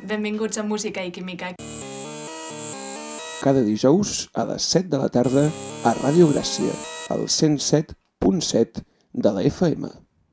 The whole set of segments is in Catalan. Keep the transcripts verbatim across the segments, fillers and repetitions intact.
benvinguts a Música i Química. Cada dijous a les set de la tarda a Ràdio Gràcia, al cent set punt set de la F M.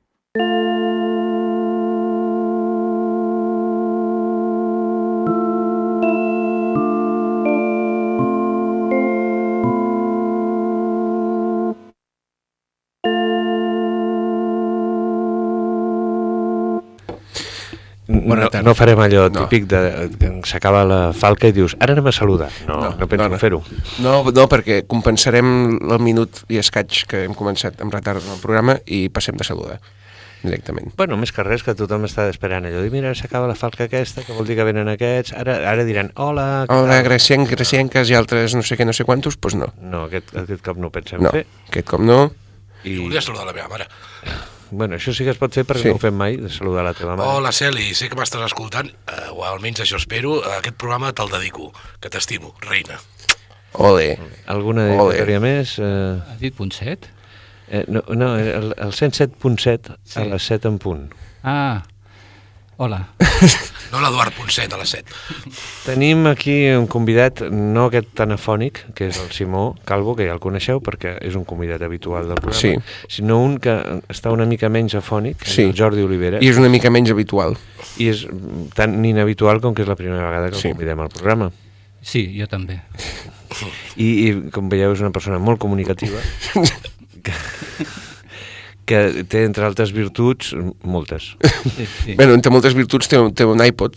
No, no farem allò típic de que s'acaba la falca i dius, ara anem a saludar. No, no, no penso no, no. fer-ho. No, no, perquè compensarem el minut i escaig que hem començat amb retard en el programa i passem de saludar directament. Bueno, més que res que tothom està esperant allò. Mira, s'acaba la falca aquesta, que vol dir que venen aquests. Ara, ara diran, hola... Hola, gracienc, gracienques i altres no sé què, no sé quantos, doncs no. No, aquest, aquest cop no pensem no, fer. aquest cop no. I... Volia saludar la meva mare. Bueno, això sí que es pot fer perquè sí. No ho fem mai, de saludar la teva mare. Hola, Celi, sé que m'estàs escoltant, eh, o almenys això espero, aquest programa te'l dedico, que t'estimo, reina. Ole. Alguna dedicatòria més? Eh... Has dit punt set? Eh, no, no, el, el cent set punt set sí. A les set en punt. Ah, hola. No l'Eduard punt set a les set. Tenim aquí un convidat, no aquest tan afònic, que és el Simó Calvo, que ja el coneixeu perquè és un convidat habitual del programa, sí. Sinó un que està una mica menys afònic, sí. El Jordi Oliveres. I és una mica menys habitual. I és tan inhabitual com que és la primera vegada que el sí. convidem al programa. Sí, jo també. I, i com veieu és una persona molt comunicativa, que... que té, entre altres virtuts, moltes. Sí, sí. Bé, entre moltes virtuts té un, té un iPod.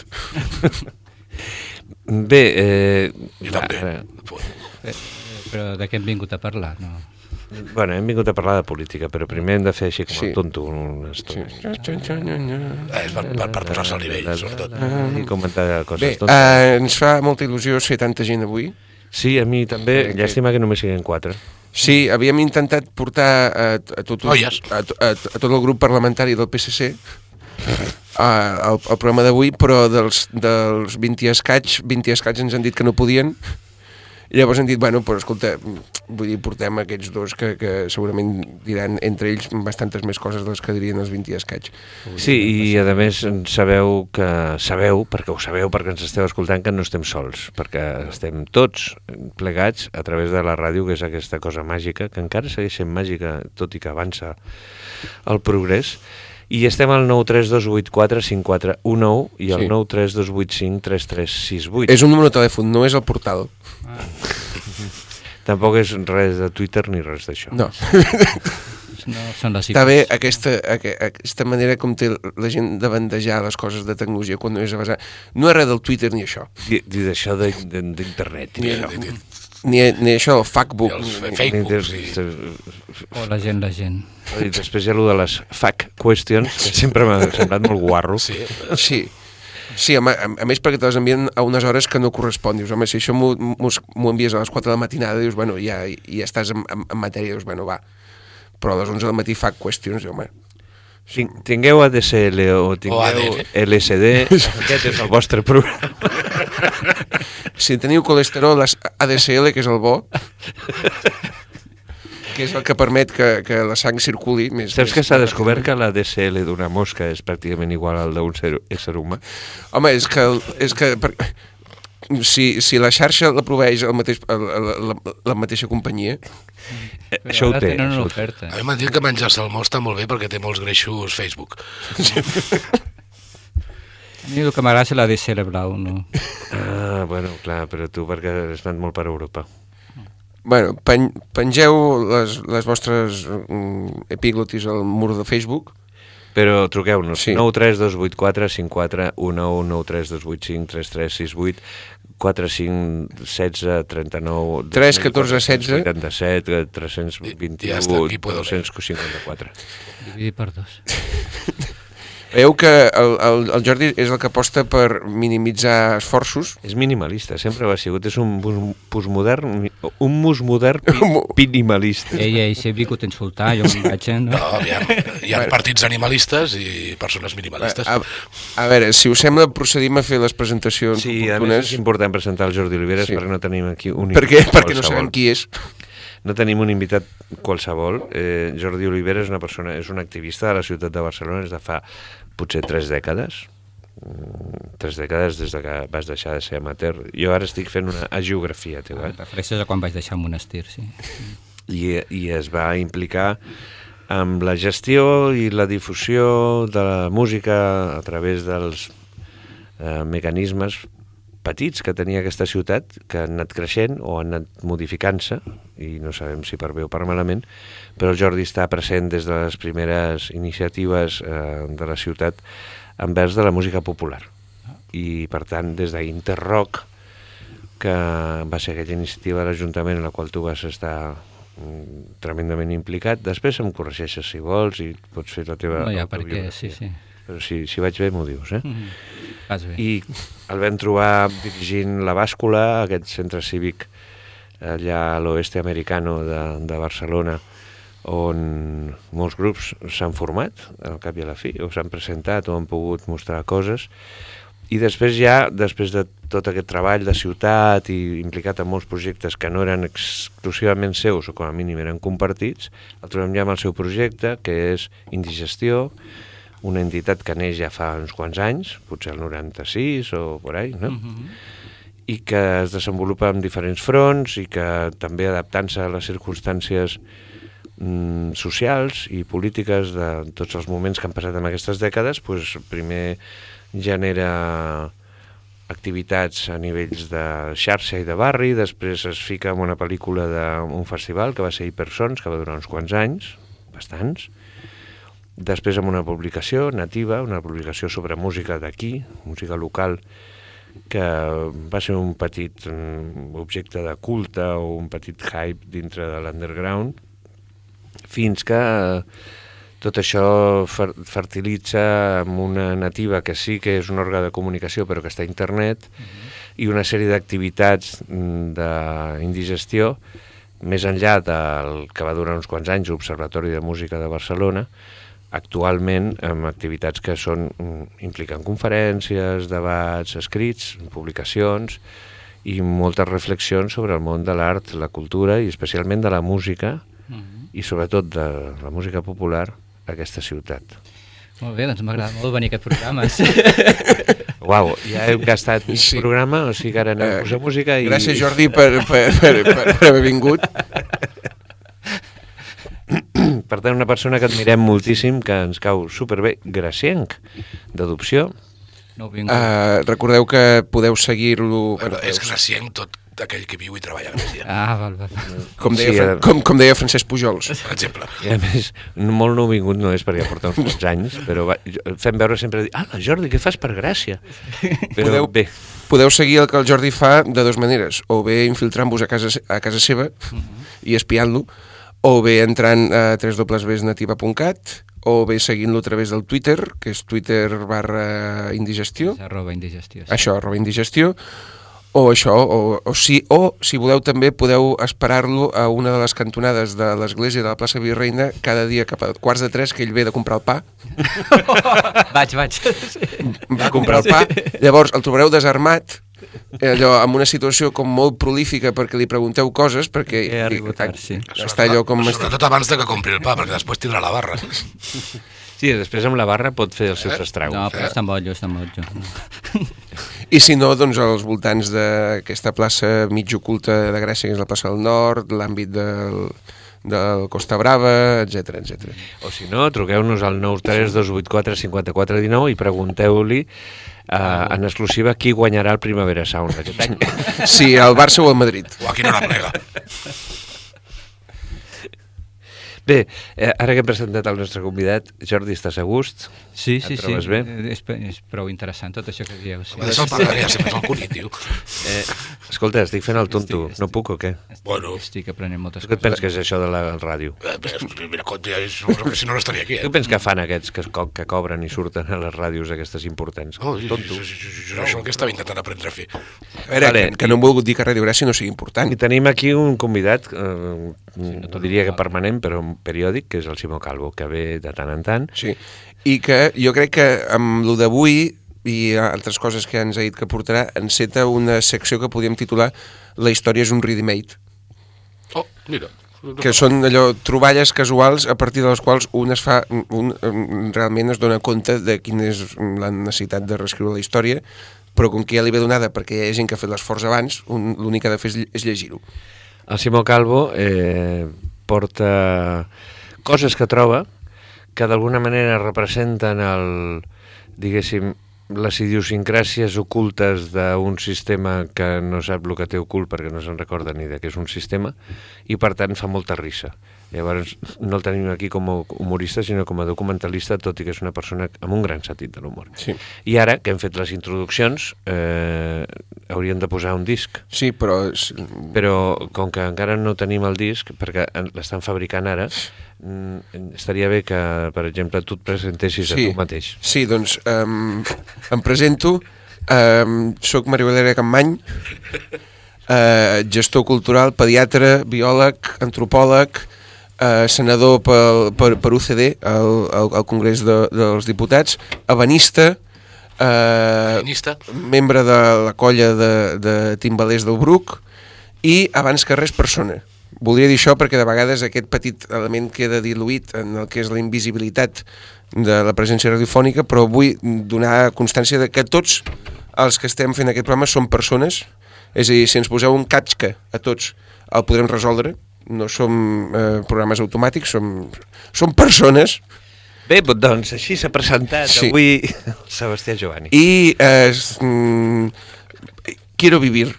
Bé, eh... Jo també. Eh, però de què hem vingut a parlar? No. Bueno, hem vingut a parlar de política, però primer hem de fer així com sí. El tonto una estona. Sí. Eh, és per, per, per posar-se al nivell, sobretot. I comentar coses Bé, tontes. Eh, ens fa molta il·lusió ser tanta gent avui. Sí, a mi també. Eh, Llàstima que només siguin quatre. Sí, havíem intentat portar a, a, tot, a, a, a, a tot el grup parlamentari del P S C a, al, al programa d'avui, però dels, dels vint i escaig, vint i escaig ens han dit que no podien. I llavors han dit, bueno, però escolta, vull dir, portem aquests dos que, que segurament diran entre ells bastantes més coses de les que dirien els vint i escaig. Sí, i a més sabeu que sabeu, perquè ho sabeu, perquè ens esteu escoltant, que no estem sols, perquè estem tots plegats a través de la ràdio, que és aquesta cosa màgica, que encara segueix sent màgica, tot i que avança el progrés. I estem al nou tres dos vuit quatre cinc quatre un nou i al sí. nou tres dos vuit cinc tres tres sis vuit. És un número de telèfon, no és el portal. Ah. Tampoc és res de Twitter ni res d'això. No. No són les Està bé aquesta, aquesta manera com té la gent de bandejar les coses de tecnologia quan no és a basar. No és res del Twitter ni això. Ni, ni d'això d'internet. Ni, ni, ni, ni això del factbook. Ni el fakebook, sí. O la gent, la gent. I després hi ha allò de les fact questions, que sempre m'ha semblat molt guarro. Sí, sí. Sí, a, a més perquè te les envien a unes hores que no correspon. Dius, home, si això m'ho envies a les quatre de la matinada, dius, bueno, ja, ja estàs en, en, en matèria, dius, bueno, va. Però a les onze del matí fact questions, dius, home... Tingueu A D S L o tingueu L S D, aquest és el vostre programa. Si teniu colesterol, A D S L, que és el bo... que és el que permet que, que la sang circuli més... Saps més, que s'ha descobert que l'A D S L d'una mosca és pràcticament igual al d'un ésser humà? Home, és que... És que per, si, si la xarxa la proveeix el mateix, la, la, la mateixa companyia... Eh, això ho té. Tenen una oferta. A mi m'han dit que menjar salmó està molt bé perquè té molts greixos Facebook. A mi el que m'agrada és l'A D S L blau, no? Ah, bueno, clar, però tu perquè has anat molt per Europa. Bueno, pen, pengeu les, les vostres mm, epiglotis al mur de Facebook. Però truqueu-nos, sí. nou tres dos vuit quatre cinc quatre un nou, nou tres dos vuit cinc tres tres sis vuit, quatre cinc setze trenta nou, tres catorze setze, vuitanta-set, tres cents vint-i-u, dos cents cinquanta-quatre. Dividir per dos. Veieu que el, el, el Jordi és el que aposta per minimitzar esforços. És minimalista, sempre ho ha sigut. És un postmodern, un musmodern minimalista. Ei, ei, si he vingut a insultar, jo me'n vaig, no? No, aviam, hi ha partits animalistes i persones minimalistes. A, a veure, si us sembla, procedim a fer les presentacions sí, oportunes. Sí, a més és important presentar el Jordi Oliveres, sí. Perquè no tenim aquí un per què? Perquè no sabem qui és. No tenim un invitat qualsevol. Eh, Jordi Oliveres és una persona, és un activista de la ciutat de Barcelona des de fa potser tres dècades. tres dècades des de que vas deixar de ser amateur. Jo ara estic fent una geografia teva. Et refereixes a quan vaig deixar el monestir, sí. I, i es va implicar amb la gestió i la difusió de la música a través dels eh, mecanismes petits que tenia aquesta ciutat, que han anat creixent o han anat modificant-se, i no sabem si per bé o per malament, però el Jordi està present des de les primeres iniciatives eh, de la ciutat envers de la música popular. I, per tant, des d'Interrock, que va ser aquella iniciativa de l'Ajuntament en la qual tu vas estar mm, tremendament implicat, després em corregeixes si vols i pots fer la teva no, ja, perquè sí, sí. Però si, si vaig bé m'ho dius, eh? Mm-hmm. Vas bé. I el vam trobar dirigint la Bàscula, aquest centre cívic allà a l'oeste americano de, de Barcelona, on molts grups s'han format, al cap i a la fi, o s'han presentat o han pogut mostrar coses. I després ja, després de tot aquest treball de ciutat i implicat en molts projectes que no eren exclusivament seus o com a mínim eren compartits, el trobem ja amb el seu projecte, que és Indigestió, una entitat que neix ja fa uns quants anys, potser el noranta-sis o por ahí, no? Uh-huh. I que es desenvolupa en diferents fronts i que també adaptant-se a les circumstàncies mm, socials i polítiques de tots els moments que han passat en aquestes dècades, pues, primer genera activitats a nivells de xarxa i de barri, després es fica en una pel·lícula d'un festival que va ser Hipersons, que va durar uns quants anys, bastants, després amb una publicació nativa, una publicació sobre música d'aquí, música local, que va ser un petit um, objecte de culte o un petit hype dintre de l'underground, fins que uh, tot això fer fertilitza amb una nativa que sí que és un òrgan de comunicació però que està a internet, uh-huh. i una sèrie d'activitats d'indigestió, més enllà del que va durar uns quants anys, l'Observatori de Música de Barcelona, actualment amb activitats que són, impliquen conferències, debats, escrits, publicacions i moltes reflexions sobre el món de l'art, la cultura i especialment de la música uh-huh. i sobretot de la música popular a aquesta ciutat. Molt bé, doncs m'agrada molt venir a aquest programa. Uau, ja hem gastat mig sí. programa, o sigui que ara anem a posar música i... Gràcies, Jordi, per, per, per, per, per haver vingut. Per tant, una persona que admirem moltíssim, que ens cau superbé, gracienc, d'adopció. No uh, recordeu que podeu seguir-lo... Bueno, és gracienc tot aquell que viu i treballa a Gràcia. Ah, val, val. Com deia, sí, uh... com, com deia Francesc Pujols. Per exemple. I a més, molt nouvingut no és perquè ja porta uns quants anys, però va, fem veure sempre dir, ah, Jordi, què fas per Gràcia? Però podeu, bé. Podeu seguir el que el Jordi fa de dues maneres, o bé infiltrant-vos a casa, a casa seva uh-huh. i espiant-lo, o bé entrant a w w w punt nativa punt cat, o bé seguint-lo a través del Twitter, que és Twitter barra indigestió. És arroba indigestió. Sí. Això, arroba indigestió. O això, o, o, si, o si voleu també podeu esperar-lo a una de les cantonades de l'església de la plaça Virreina cada dia cap a quarts de tres, que ell ve de comprar el pa. vaig, vaig. Va comprar el pa. Llavors el trobareu desarmat, allò, en una situació com molt prolífica perquè li pregunteu coses, perquè he arribat tard, sí. està allò com... Sobretot abans de que compri el pa, perquè després tindrà la barra. Sí, després amb la barra pot fer els seus estragos. No, però està molt jo, està molt jo. I si no, doncs als voltants d'aquesta plaça mig oculta de Gràcia, que és la plaça del Nord, l'àmbit del, del Costa Brava, etcètera, etcètera. O si no, truqueu-nos al nou tres dos vuit quatre cinc quatre un nou i pregunteu-li uh, en exclusiva qui guanyarà el Primavera Sound aquest any. Sí, el Barça o el Madrid. O aquí no la plega. Bé, eh, ara que hem presentat el nostre convidat, Jordi, estàs a gust? Sí, Et sí, sí. trobes bé? És, és prou interessant tot això que dieu. Sí. És el Pagaré, sempre és el cognitiu. Eh, escolta, estic fent el tonto, Estic- no puc o què? Estic, Bueno. estic aprenent moltes Què et coses. penses que és això de la ràdio? Eh, Mira, compte, ja és- si no, no estaria aquí. Què Eh? penses que fan aquests que, es co que cobren i surten a les ràdios aquestes importants? No, jo, Tonto. jo, jo, jo, jo, això que estava intentant aprendre a fer. A veure, Vale, que, que no hem volgut dir que Radio Gràcia no sigui important. I tenim aquí un convidat, eh, no tot diria que igual. permanent, però periòdic, que és el Simó Calvo, que ve de tant en tant. Sí, i que jo crec que amb lo d'avui i altres coses que ens ha dit que portarà, enceta una secció que podríem titular La història és un ready-made. Oh, mira, que són allò troballes casuals a partir de les quals un es fa un realment es dona compte de quina és la necessitat de reescriure la història, però com que ja li ve donada perquè hi ha gent que ha fet l'esforç abans, l'únic que ha de fer és llegir-ho. El Simó Calvo eh, porta coses que troba que d'alguna manera representen el, diguéssim, les idiosincràsies ocultes d'un sistema que no sap el que té ocult perquè no se'n recorda ni de què és un sistema i per tant fa molta risa. Llavors no el tenim aquí com a humorista sinó com a documentalista, tot i que és una persona amb un gran sentit de l'humor. Sí. I ara que hem fet les introduccions eh, hauríem de posar un disc. Sí, però... Però com que encara no tenim el disc, perquè l'estan fabricant ara, estaria bé que, per exemple, tu et presentessis sí, a tu mateix. Sí, doncs um, em presento, um, soc Maria Valeria Campmany, uh, gestor cultural, pediatre, biòleg, antropòleg, uh, senador pel, per, per U C D, al, al, al Congrés de, dels Diputats, ebenista, uh, membre de la colla de, de timbalers del Bruc i, abans que res, persona. Voldria dir això perquè de vegades aquest petit element queda diluït en el que és la invisibilitat de la presència radiofònica, però vull donar constància de que tots els que estem fent aquest programa són persones, és a dir, si ens poseu un catxca a tots el podrem resoldre, no som eh, programes automàtics, som, som persones. Bé, doncs així s'ha presentat sí. avui el Sebastià Giovanni. I eh, mm, quiero vivir.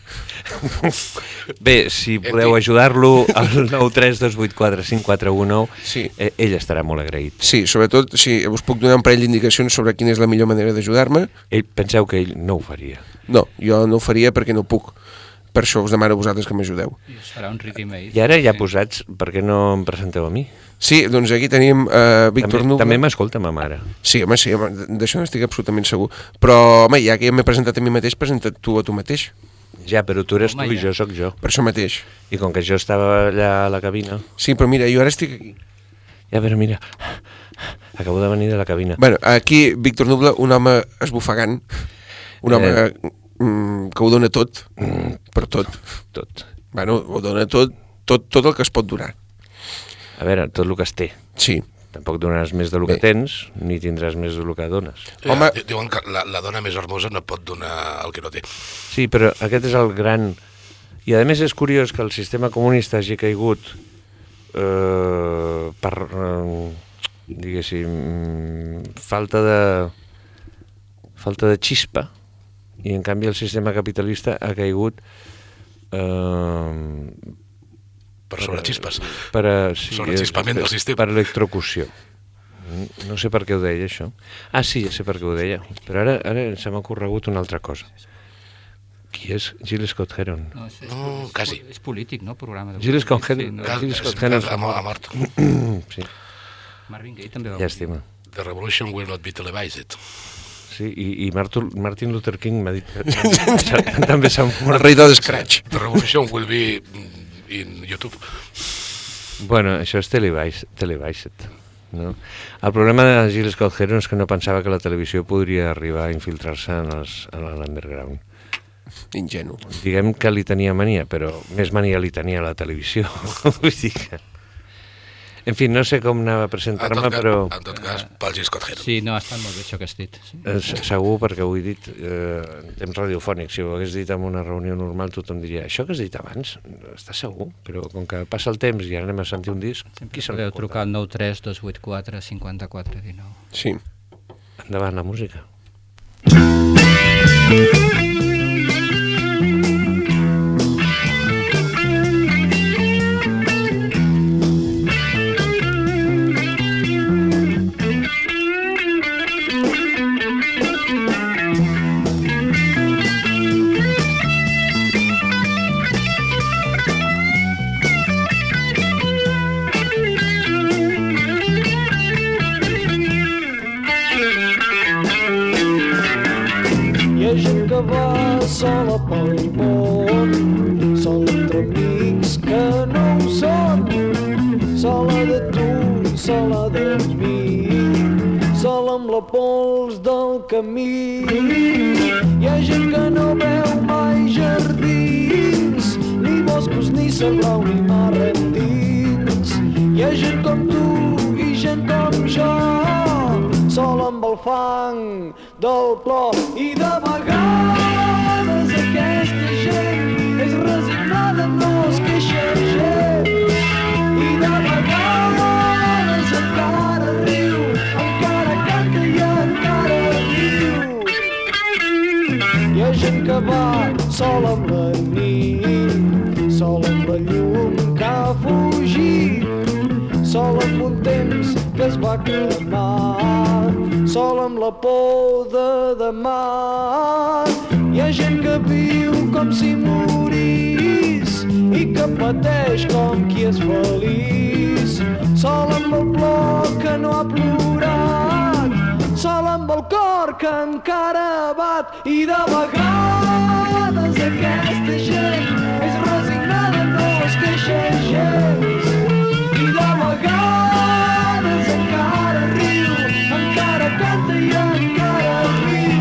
Bé, si voleu ajudar-lo al nou tres dos vuit quatre cinc quatre un nou, sí. eh, ell estarà molt agraït. Sí, sobretot si us puc donar un parell d'indicacions sobre quina és la millor manera d'ajudar-me. Ell, penseu que ell no ho faria. No, jo no ho faria perquè no puc. Per això us demano a vosaltres que m'ajudeu. I us farà un ritme. I ara ja posats, per què no em presenteu a mi? Sí, doncs aquí tenim uh, Víctor també, Nubla. També m'escolta ma mare. Sí, home, sí, home, d'això n'estic absolutament segur. Però, home, ja que ja m'he presentat a mi mateix, presenta't tu a tu mateix. Ja, però tu eres home, tu i ja. jo sóc jo. Per això mateix. I com que jo estava allà a la cabina... Sí, però mira, jo ara estic aquí. Ja, però mira, acabo de venir de la cabina. Bueno, aquí Víctor Nubla, un home esbufegant, un home eh... mm, que ho dona tot, mm, per tot. Tot. Bueno, ho dona tot, tot, tot el que es pot donar. A veure, tot el que es té. Sí. Tampoc donaràs més del que tens, ni tindràs més del que dones. Eh, Home... Diuen que la, la dona més hermosa no pot donar el que no té. Sí, però aquest és el gran... I a més és curiós que el sistema comunista hagi caigut eh, per, eh, diguéssim, falta de falta de xispa, i en canvi el sistema capitalista ha caigut eh, per sobrexispes, per, sí, sobrexispament del sistema, per electrocució. No sé per què ho deia, això. Ah, sí, ja sé per què ho deia, però ara, ara se m'ha corregut una altra cosa. Qui és Gilles Scott Heron? No, és, és, no és, quasi. És polític, no? Programa de Gilles Scott Heron. Sí, no? Gilles Scott Heron ha mort. Sí. Marvin Gaye també va Llàstima. The revolution will not be televised. Sí, i, i Martin, Martin Luther King m'ha dit que també s'ha mort. El rei del scratch. The revolution will be in YouTube. Bueno, això és televised, televised, no? El problema de Gilles Scott Heron és que no pensava que la televisió podria arribar a infiltrar-se en, els, en l'underground. Ingenu. Diguem que li tenia mania, però més mania li tenia la televisió. Vull dir que... En fi, no sé com anava a presentar-me, però... En tot cas, pel Gilles Scott Heron. Sí, no, ha estat molt bé això que has dit. Sí. Eh, segur, perquè ho he dit eh, en temps radiofònic. Si ho hagués dit en una reunió normal, tothom diria això que has dit abans, està segur, però com que passa el temps i ara anem a sentir un disc... Sempre podeu trucar al nou tres dos vuit quatre cinc quatre un nou. Sí. Endavant la música. Sola pel món, sola entre amics que no ho són, sola de tu i sola de mi, sola amb la pols del camí. Hi ha gent que no veu mai jardins, ni boscos, ni sablau, ni mar endins. Hi ha gent com tu i gent com jo, sol amb el fang del plor. I de vegades aquesta gent és resignada, no es queixa gens. I de vegades encara riu, encara canta i encara viu. Hi ha gent que va sol amb la nit, sol amb la llum que ha fugit, sol amb un temps que es va cremar, sol amb la por de demà. Hi ha gent que viu com si morís i que pateix com qui és feliç, sol amb el plor que no ha plorat, sol amb el cor que encara bat. I de vegades aquesta gent és resignada, no es queixa gens. I de vegades encara riu, encara canta i encara viu.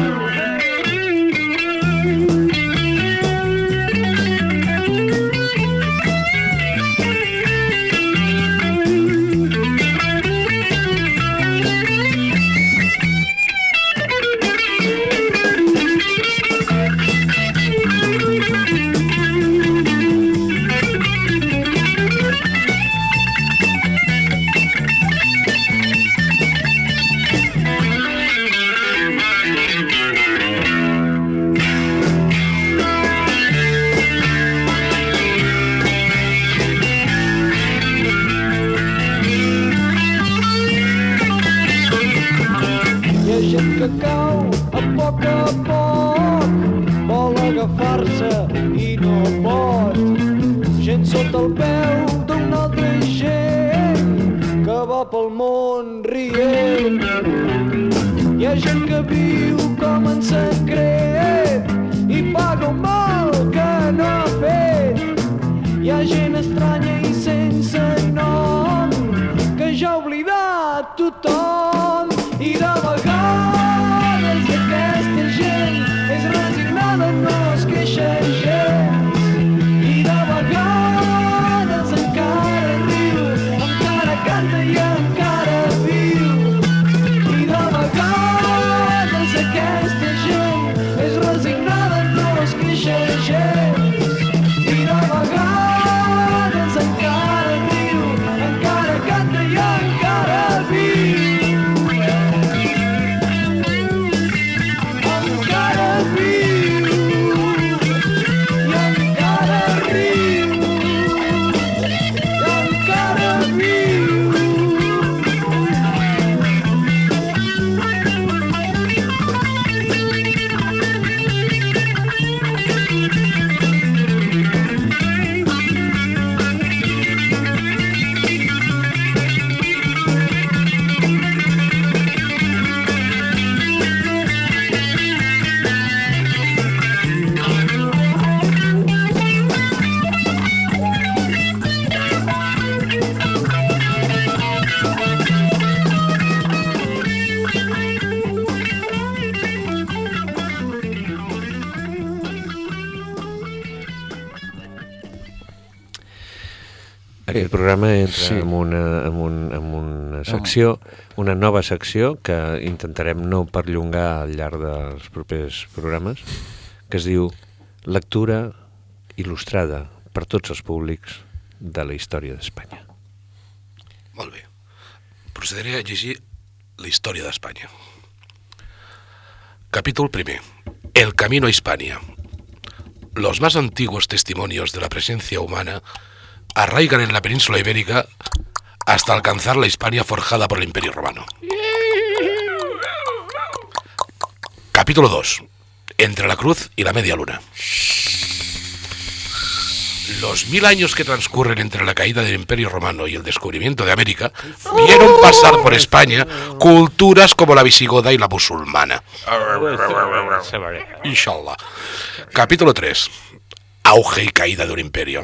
Que cau a poc a poc, vol agafar-se i no pot. Gent sota el peu d'una altra gent que va pel món rient. Hi ha gent que viu com en secret i paga un mal que no ha fet. Hi ha gent estranya i sense nom que ja ha oblidat tothom. I de vegades aquesta gent és resignada, no es queixa gens. I de vegades encara riu, encara canta i encara viu. I de vegades aquesta gent és resignada, no es queixa gens. I de vegades encara riu, encara canta i encara viu. Aquest programa entra Sí. en, una, en, un, en una secció, una nova secció que intentarem no perllongar al llarg dels propers programes, que es diu Lectura il·lustrada per tots els públics de la història d'Espanya. Molt bé. Procederé a llegir la història d'Espanya. Capítol primer. El camino a Hispania. Los más antiguos testimonios de la presencia humana arraigan en la península ibérica hasta alcanzar la Hispania forjada por el Imperio Romano. Capítulo dos. Entre la cruz y la media luna. Los mil años que transcurren entre la caída del Imperio Romano y el descubrimiento de América vieron pasar por España culturas como la visigoda y la musulmana. Inshallah. Capítulo tres. Auge y caída de un imperio.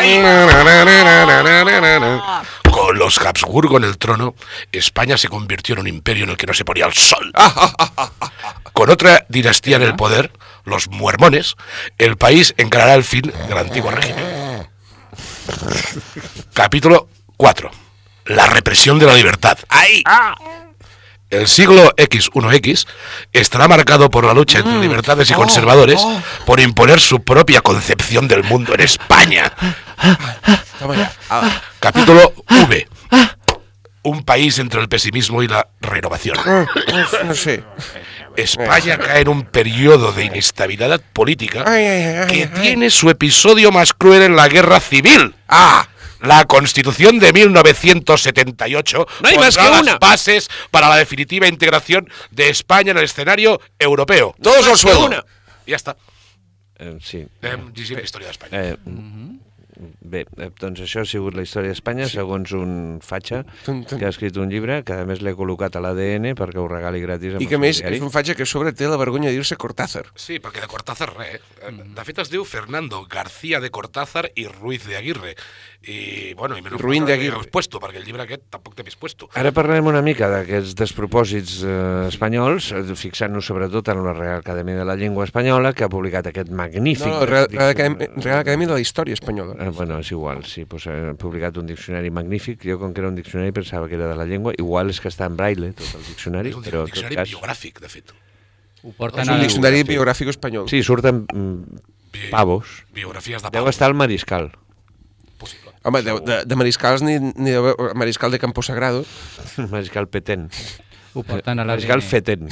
Con los Habsburgo en el trono, España se convirtió en un imperio en el que no se ponía el sol. Con otra dinastía en el poder, los muermones, el país encarará el fin del antiguo régimen. Capítulo cuatro. la represión de la libertad. ¡Ay! El siglo equis uno equis estará marcado por la lucha entre libertades y conservadores por imponer su propia concepción del mundo en España. Toma ya. Ah. Capítulo V. Un país entre el pesimismo y la renovación. No, no sé. España cae en un periodo de inestabilidad política Ay, ay, ay, que ay. tiene su episodio más cruel en la guerra civil. ¡Ah! La Constitución de mil novecientos setenta y ocho No hay más que pondrá una. las bases para la definitiva integración de España en el escenario europeo. Todos al suelo. Ja està. Eh, sí. Hem llegit la història d'Espanya. Eh, Bé, eh, doncs això ha sigut la història d'Espanya, sí. segons un fatxa Tum, tum. que ha escrit un llibre, que a més l'he col·locat a l'A D N perquè ho regali gratis. I que a més és un fatge que a sobre té la vergonya de dir-se Cortázar. Sí, perquè de Cortázar res. Eh? De fet es diu Fernando García de Cortázar i Ruiz de Aguirre. I, bueno, i menys Ruin de Aguirre. He puesto, perquè el llibre aquest tampoc té més puesto. Ara parlarem una mica d'aquests despropòsits eh, espanyols, eh, fixant-nos sobretot en la Real Acadèmia de la Llengua Espanyola, que ha publicat aquest magnífic... No, Real, Real, Acadèmia, Real Acadèmia de la Història Espanyola. Eh, bueno, és igual, sí, pues, ha publicat un diccionari magnífic. Jo, com que era un diccionari, pensava que era de la llengua. Igual és que està en braille, tot el diccionari, És un però en tot diccionari cas... biogràfic, de fet. Ho És porten un a... diccionari biogràfic espanyol. Sí, surten mm, Bi- pavos. Biografies de Deu Pau. estar al Mariscal. Possible. Home, de, de, de mariscals ni, ni de mariscal de Campo Sagrado. Mariscal Petén. Ho porten a la... Mariscal Feten.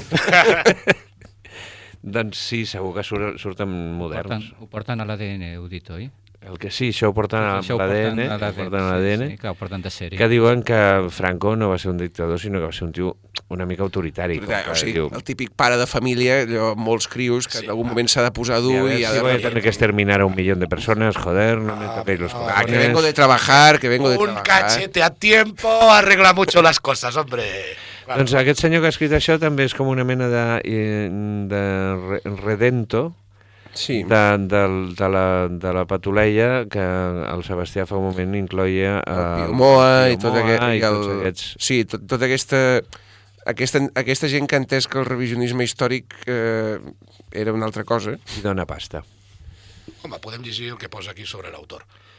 Doncs sí, segur que sur, surten moderns. Ho porten a l'A D N, heu dit, oi? El que sí, això ho porten a Això ho l'A D N, porten a ho l'A D N, porten a l'A D N, sí, sí, que ho porten de sèrie. que diuen que Franco no va ser un dictador, sinó que va ser un tio una mica autoritari. com O que sigui, diu, el típic pare de família, allò, amb molts crios, que Sí. en algun moment s'ha de posar "Y a dur ver i ha si de... voy a tener que exterminar a un millón de personas, joder, no me toquéis los Ah, que cojones". vengo de trabajar, que vengo de Un trabajar. cachete a tiempo arregla mucho las cosas, hombre. Claro. Doncs aquest senyor que ha escrit això també és com una mena de, eh, de re- redento Sí. de, de, de, la, de la patuleia que el Sebastià fa un moment incloia El el Pio Moa i Pio tot, aquest, Moa i i el, tots aquests. sí, tot, tota aquesta, aquesta, aquesta gent que ha entès que el revisionisme històric eh, era una altra cosa. I dona pasta. Home, podem llegir el que posa aquí sobre l'autor.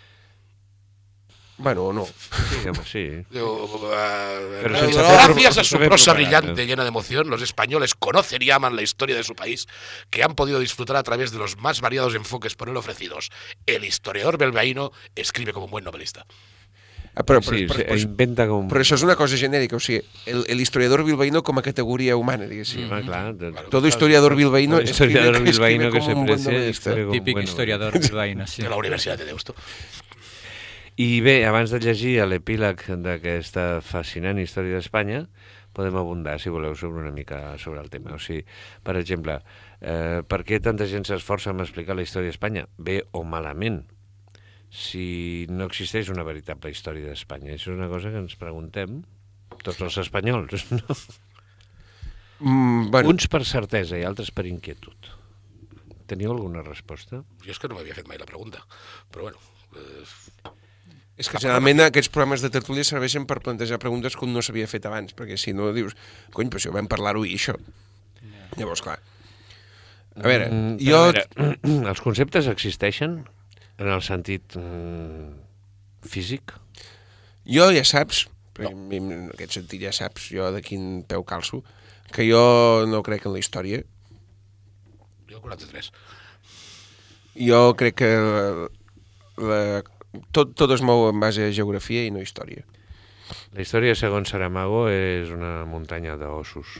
Bueno, no. Sí, home, sí. Diu, eh, Pero eh, sin saber pro- gracias a sin su saber prosa preparar, brillante, ¿no? llena de emoción, los españoles conocen y aman la historia de su país, que han podido disfrutar a través de los más variados enfoques por él ofrecidos. El historiador bilbaíno escribe como un buen novelista. Ah, però, però, Sí, però, sí, però, inventa com... però això és una cosa genèrica, o sigui, el, el historiador bilbaíno com a categoria humana, diguéssim. Ah, clar, doncs- Todo historiador bilbaíno Todo historiador escribe, bilbaíno escribe que se como un buen precie, novelista. escribe- Típic bueno, historiador bilbaíno, sí. De la Universitat de Deusto. I bé, abans de llegir l'epíleg d'aquesta fascinant història d'Espanya, podem abundar, si voleu, sobre una mica sobre el tema. O sigui, per exemple, eh, per què tanta gent s'esforça en explicar la història d'Espanya? Bé o malament, si no existeix una veritable història d'Espanya. Això és una cosa que ens preguntem tots els espanyols, no? Mm, bueno, Uns per certesa i altres per inquietud. Teniu alguna resposta? Jo és que no m'havia fet mai la pregunta, però bueno... Eh, és que generalment aquests programes de tertúlia serveixen per plantejar preguntes que un no s'havia fet abans, perquè si no dius, cony, però si ho vam parlar-ho i això. Llavors, clar. A veure, Mm, jo... a veure, els conceptes existeixen en el sentit mm, físic? Jo ja saps, no. En aquest sentit ja saps jo de quin peu calço, que jo no crec en la història. jo quaranta-tres. Jo crec que la, la, tot, tot es mou en base a geografia i no història. La història, segons Saramago, és una muntanya d'ossos.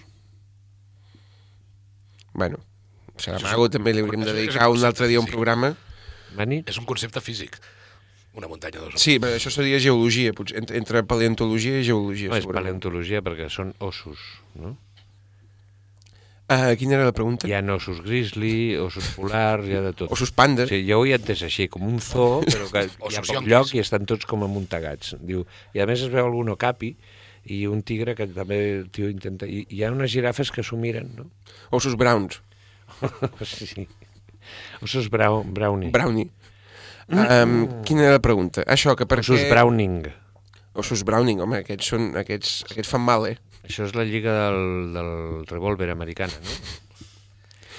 Bueno, Saramago també li hauríem de Això és- dedicar un altre dia un sí. programa. Mani? És un concepte físic. Una muntanya d'ossos. Sí, però això seria geologia, potser, entre, entre paleontologia i geologia. No, és segurament. paleontologia perquè són ossos, no? Ah, quina era la pregunta? Hi ha ossos grizzly, ossos polars, hi ha de tot. Ossos pandes. Sí, jo ho he entès així, com un zoo, però que hi ha Ossos poc yonquis. lloc i estan tots com amuntegats. Diu, i a més es veu algun okapi i un tigre que també el tio intenta... I hi ha unes girafes que s'ho miren, no? Ossos browns. Sí. Ossos brau, brownie. Brownie. Um, quina era la pregunta? Això, que per Ossos què... browning. Ossos browning, home, aquests, són, aquests, aquests fan mal, eh? Això és la lliga del, del revòlver americana, no?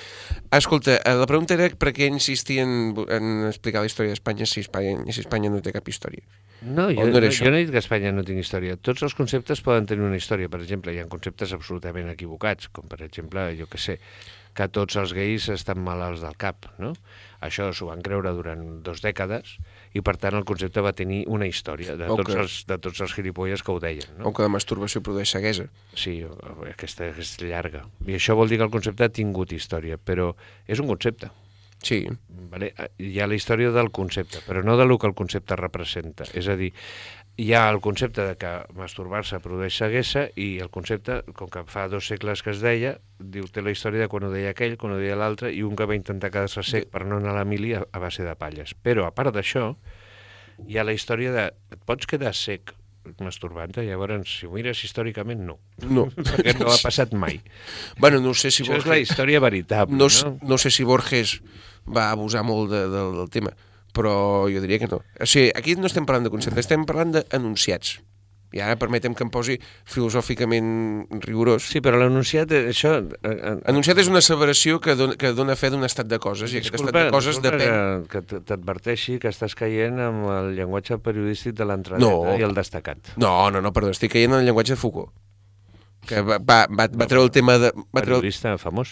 Escolta, la pregunta era per què insistir en, en explicar la història d'Espanya si Espanya, si Espanya no té cap història. No, jo O no no, era no, això? jo no he dit que Espanya no tingui història. Tots els conceptes poden tenir una història. Per exemple, hi ha conceptes absolutament equivocats, com per exemple, jo que sé, que tots els gais estan malalts del cap, no? Això s'ho van creure durant dos dècades i, per tant, el concepte va tenir una història de tots, Okay. els, de tots els gilipolles que ho deien, no? O que la masturbació produeix ceguesa. Sí, aquesta, aquesta és llarga. I això vol dir que el concepte ha tingut història, però és un concepte. Sí. Vale? Hi ha la història del concepte, però no del que el concepte representa. És a dir, hi ha el concepte de que masturbar-se produeix ceguesa i el concepte, com que fa dos segles que es deia, diu, té la història de quan ho deia aquell, quan ho deia l'altre, i un que va intentar quedar-se sec per no anar a la mili a, a base de palles. Però, a part d'això, hi ha la història de et pots quedar sec masturbant-te, llavors, si ho mires històricament, no. No. Perquè no ha passat mai. Bueno, no sé si Això és la història veritable, no, no? no sé si Borges va abusar molt de, de, del tema, però jo diria que no. O sigui, aquí no estem parlant de conceptes, estem parlant d'enunciats. I ara permetem que em posi filosòficament rigorós. Sí, però l'enunciat, això... Enunciat és una asseveració que dona, que dona fe d'un estat de coses, i aquest estat de coses depèn... que, que t'adverteixi que estàs caient amb el llenguatge periodístic de l'entradeta No. i el destacat. No, no, no, perdó, estic caient en el llenguatge de Foucault, que va, va, va, va treure el tema de... Va treure... Periodista famós.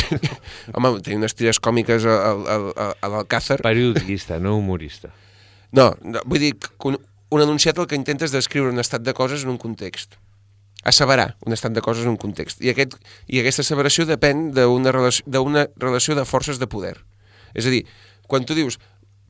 Home, tenia unes tires còmiques a, a, a, a l'Alcázar. Periodista, no humorista. No, no, vull dir que un, un enunciat el que intenta és descriure un estat de coses en un context. Asseverar un estat de coses en un context. I, aquest, i aquesta asseveració depèn d'una relació, d'una relació de forces de poder. És a dir, quan tu dius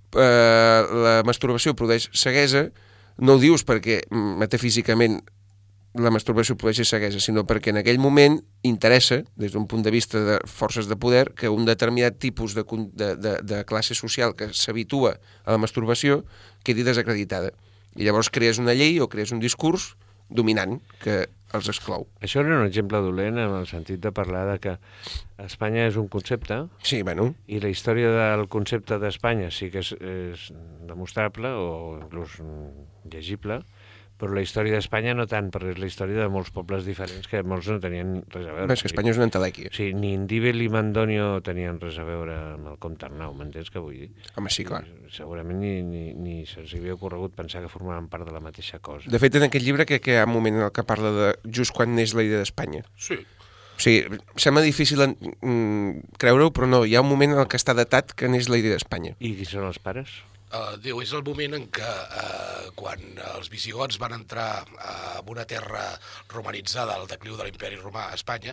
eh, la masturbació produeix ceguesa, no ho dius perquè metafísicament la masturbació produeix ceguesa, sinó perquè en aquell moment interessa, des d'un punt de vista de forces de poder, que un determinat tipus de, de, de, de classe social que s'habitua a la masturbació quedi desacreditada. I llavors crees una llei o crees un discurs dominant que els exclou. Això era un exemple dolent en el sentit de parlar de que Espanya és un concepte. Sí, bueno. I la història del concepte d'Espanya sí que és, és demostrable o inclús llegible, però la història d'Espanya no tant, perquè és la història de molts pobles diferents que molts no tenien res a veure. És que Espanya és una entelèquia. Sí, ni Indíbel i Mandonio tenien res a veure amb el Comte Arnau, m'entens què vull dir? Home, sí, clar. Segurament ni, ni, ni se'ls havia ocorregut pensar que formaven part de la mateixa cosa. De fet, en aquest llibre crec que hi ha un moment en el que parla de just quan neix la idea d'Espanya. Sí. O sigui, sembla difícil mm, creure-ho, però no, hi ha un moment en el que està datat que neix la idea d'Espanya. I qui són els pares? Uh, diu, és el moment en què uh, quan els visigots van entrar uh, en una terra romanitzada al decliu de l'imperi romà a Espanya,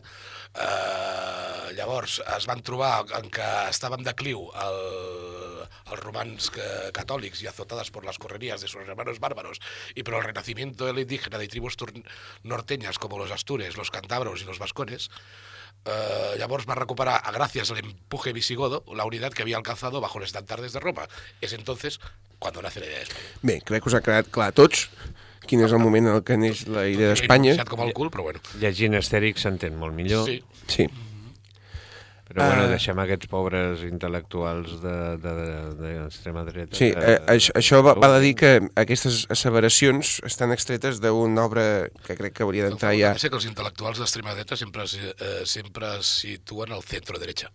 uh, llavors es van trobar en què estava en decliu el, els romans que, catòlics y azotadas por las correrías de sus hermanos bárbaros, y por el renacimiento de la indígena de tribus norteñas como los astures, los cántabros y los vascones. Uh, llavors va recuperar, gracias al empuje visigodo, la unidad que había alcanzado bajo los estandartes de Roma. Es entonces cuando nace la idea d'Espanya. Bé, crec que us ha quedat clar a tots quin és el moment en el que neix la idea d'Espanya. Com el cul, però bueno. Llegint Astèrix s'entén molt millor. Sí. Sí. Però bueno, Uh, deixem aquests pobres intel·lectuals d'extrema de, de, de dreta. Sí, eh, això, això va, val a dir que aquestes asseveracions estan extretes d'una obra que crec que hauria d'entrar ja... Sé que els intel·lectuals d'extrema dreta sempre, eh, sempre es situen al centre-derecha.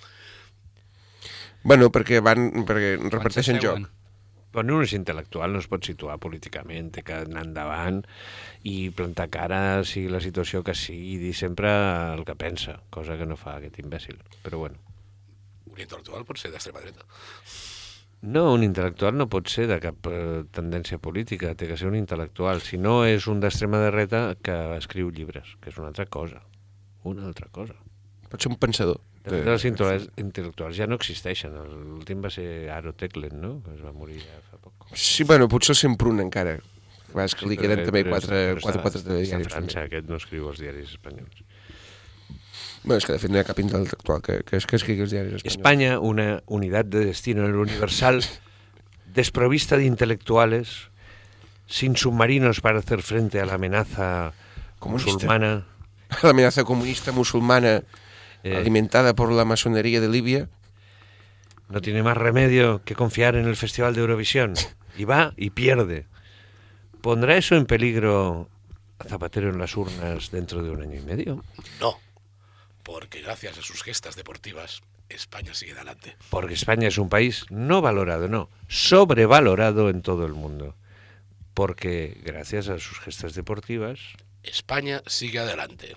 Bueno, perquè van perquè reparteixen joc. Quan un és intel·lectual no es pot situar políticament, té que anar endavant i plantar cara, sigui la situació que sigui, i dir sempre el que pensa, cosa que no fa aquest imbècil. Però bueno. Un intel·lectual pot ser d'extrema dreta. No, un intel·lectual no pot ser de cap eh, tendència política, té que ser un intel·lectual. Si no, és un d'extrema dreta que escriu llibres, que és una altra cosa. Una altra cosa. Pot ser un pensador. De fet, els intel·lectuals ja no existeixen. L'últim va ser Aro Teclen, no? Que es va morir ja fa poc. Sí, bueno, potser sempre un encara. Va, és que li queden també quatre, però quatre, quatre de diaris. A França aquest no escriu els diaris espanyols. Bueno, és que de fet no hi ha cap intel·lectual que, que, que escrigui els diaris espanyols. España, una unidad de destino universal desprovista de intelectuales, sin submarinos para hacer frente a la amenaza Comunista. musulmana. La amenaza comunista musulmana Eh, alimentada por la masonería de Libia. No tiene más remedio que confiar en el Festival de Eurovisión. Y va y pierde. ¿Pondrá eso en peligro a Zapatero en las urnas dentro de un año y medio? No, porque gracias a sus gestas deportivas, España sigue adelante. Porque España es un país no valorado, no, sobrevalorado en todo el mundo. Porque gracias a sus gestas deportivas... España sigue adelante.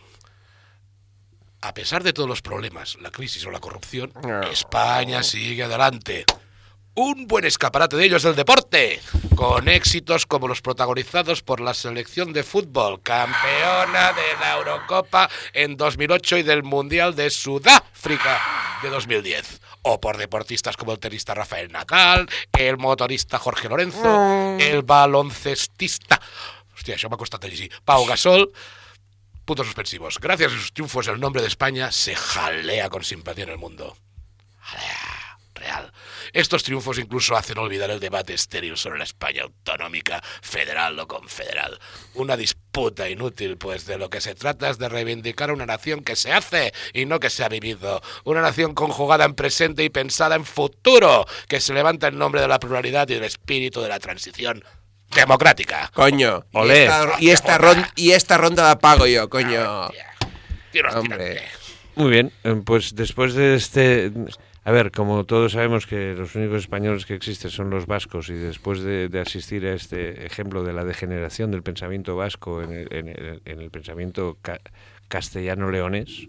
A pesar de todos los problemas, la crisis o la corrupción, España sigue adelante. Un buen escaparate de ellos del deporte, con éxitos como los protagonizados por la selección de fútbol, campeona de la Eurocopa en dos mil ocho y del Mundial de Sudáfrica de dos mil diez. O por deportistas como el tenista Rafael Nadal, el motorista Jorge Lorenzo, el baloncestista... Hostia, això m'ha costat de llegir. Pau Gasol... Puntos suspensivos. Gracias a sus triunfos, el nombre de España se jalea con simpatía en el mundo. Jalea, real. Estos triunfos incluso hacen olvidar el debate estéril sobre la España autonómica, federal o confederal. Una disputa inútil, pues de lo que se trata es de reivindicar una nación que se hace y no que se ha vivido. Una nación conjugada en presente y pensada en futuro, que se levanta en nombre de la pluralidad y del espíritu de la transición democrática. Coño, y Olé. esta, y, esta ronda, y esta ronda la pago yo, coño. Tiros, Hombre. tirante. Muy bien, eh, pues después de este... A ver, como todos sabemos que los únicos españoles que existen son los vascos, y después de, de asistir a este ejemplo de la degeneración del pensamiento vasco en el, en el, en el pensamiento ca castellano-leonés,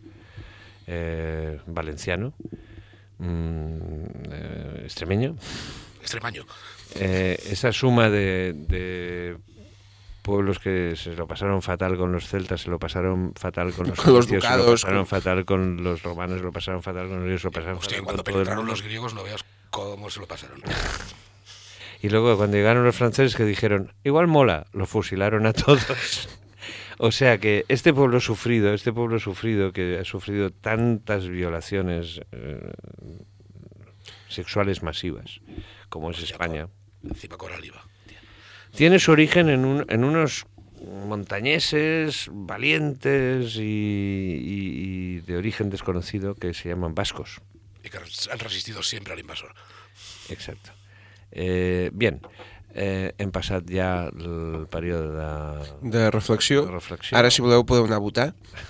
eh, valenciano, mmm, eh, extremeño, Extremaño. eh, esa suma de, de pueblos que se lo pasaron fatal con los celtas, se lo pasaron fatal con los, Con los egipcios, ducados, se lo pasaron con- fatal con los romanos, se lo pasaron fatal con los griegos, se lo pasaron Hostia, fatal cuando con todo el penetraron mundo. los griegos no veas cómo se lo pasaron. Y luego cuando llegaron los franceses que dijeron, igual mola, lo fusilaron a todos. O sea que este pueblo sufrido, este pueblo sufrido que ha sufrido tantas violaciones eh, sexuales masivas como es España, Encima con oliva. tiene su origen en, un, en unos montañeses valientes y, y, y de origen desconocido que se llaman vascos. Y que han resistido siempre al invasor. Exacto. Eh, bien, eh, hem passat ja el període de, De reflexió. de reflexió. Ara, si voleu, podeu anar a votar.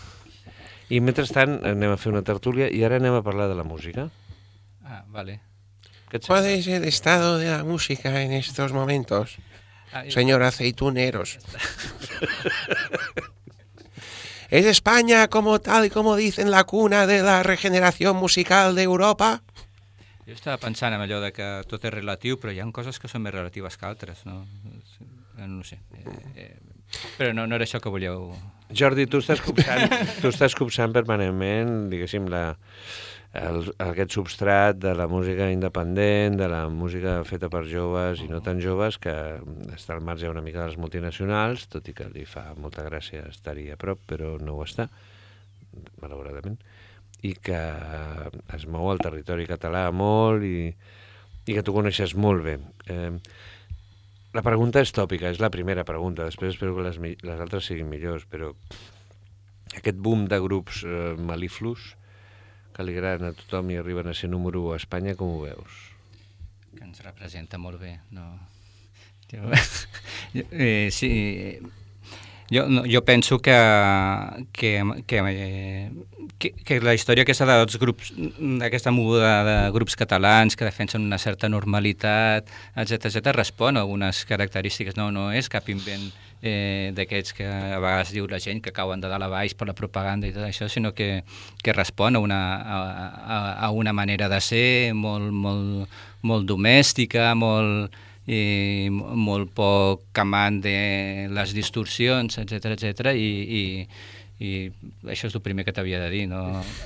I mentrestant anem a fer una tertúlia i ara anem a parlar de la música. Ah, vale. Què et ¿Cuál sembla? es el estado de la música en estos momentos? Ah, i- Señor Aceituneros. ¿Es España como tal y como dicen la cuna de la regeneración musical de Europa? Jo estava pensant en allò de que tot és relatiu, però hi ha coses que són més relatives que altres, no? No ho sé. Eh, eh, però no, no era això que volíeu... Jordi, tu estàs copsant, tu estàs copsant permanentment, diguéssim, la, el, aquest substrat de la música independent, de la música feta per joves i no tan joves, que està al marge una mica de les multinacionals, tot i que li fa molta gràcia estar-hi a prop, però no ho està, malauradament, i que es mou al territori català molt i, i que tu coneixes molt bé. Eh, la pregunta és tòpica, és la primera pregunta, després espero que les, mi- les altres siguin millors, però aquest boom de grups eh, maliflus que li agraden a tothom i arriben a ser número u a Espanya, com ho veus? Que ens representa molt bé, no? Jo, eh, sí, jo, no, jo penso que, que, que, eh, que, que la història aquesta dels grups, d'aquesta moguda de grups catalans que defensen una certa normalitat, etcètera, etcètera, respon a algunes característiques, no, no és cap invent eh, d'aquests que a vegades diu la gent que cauen de dalt a baix per la propaganda i tot això, sinó que, que respon a una, a, a, a una manera de ser molt, molt, molt domèstica, molt, i molt poc amant de les distorsions, etcètera, etcètera, i, i, i això és el primer que t'havia de dir, no?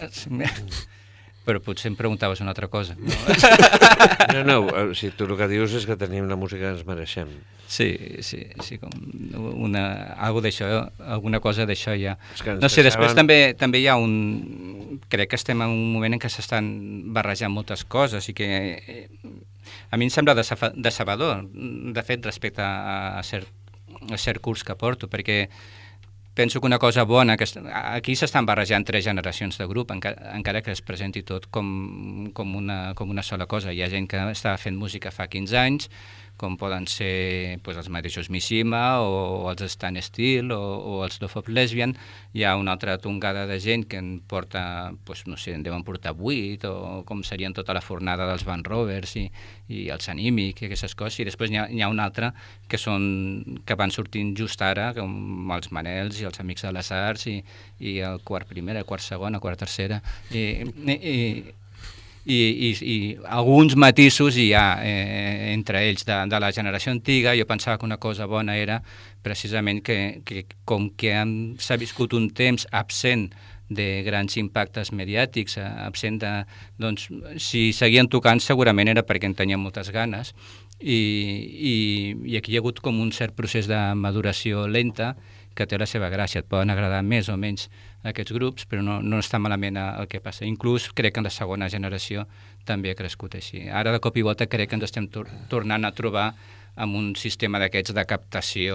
Però potser em preguntaves una altra cosa. No? No, no, o sigui, tu el que dius és que tenim la música que ens mereixem. Sí, sí, sí, com una, algo d'això, alguna cosa d'això hi ha. És que ens No sé, després queixaven- també també hi ha un... Crec que estem en un moment en què s'estan barrejant moltes coses i que eh, a mi em sembla desafa- decebedor, de fet, respecte a, a, cert, a cert curs que porto, perquè penso que una cosa bona, que est- aquí s'estan barrejant tres generacions de grup, encara, encara que es presenti tot com, com, una, com una sola cosa. Hi ha gent que estava fent música fa quinze anys, com poden ser pues, els mateixos Mishima o els Stan Steel o, o els Love of Lesbian. Hi ha una altra tongada de gent que en porta, pues, no sé, en deuen portar vuit, o com serien tota la fornada dels Van Rovers i, i els Anímic i aquestes coses, i després n'hi ha, hi ha una altra que, són, que van sortint just ara, com els Manels i els Amics de les Arts i, i el quart primera, el quart segona, el quart tercera, i, i, i, i, i alguns matisos hi ha eh, entre ells de, de la generació antiga. Jo pensava que una cosa bona era precisament que, que com que s'ha viscut un temps absent de grans impactes mediàtics, absent de... Doncs, si seguien tocant segurament era perquè en tenien moltes ganes, i, i, i aquí hi ha hagut com un cert procés de maduració lenta que té la seva gràcia. Et poden agradar més o menys aquests grups, però no, no està malament el que passa. Inclús crec que en la segona generació també ha crescut així. Ara de cop i volta crec que ens estem tor tornant a trobar amb un sistema d'aquests de captació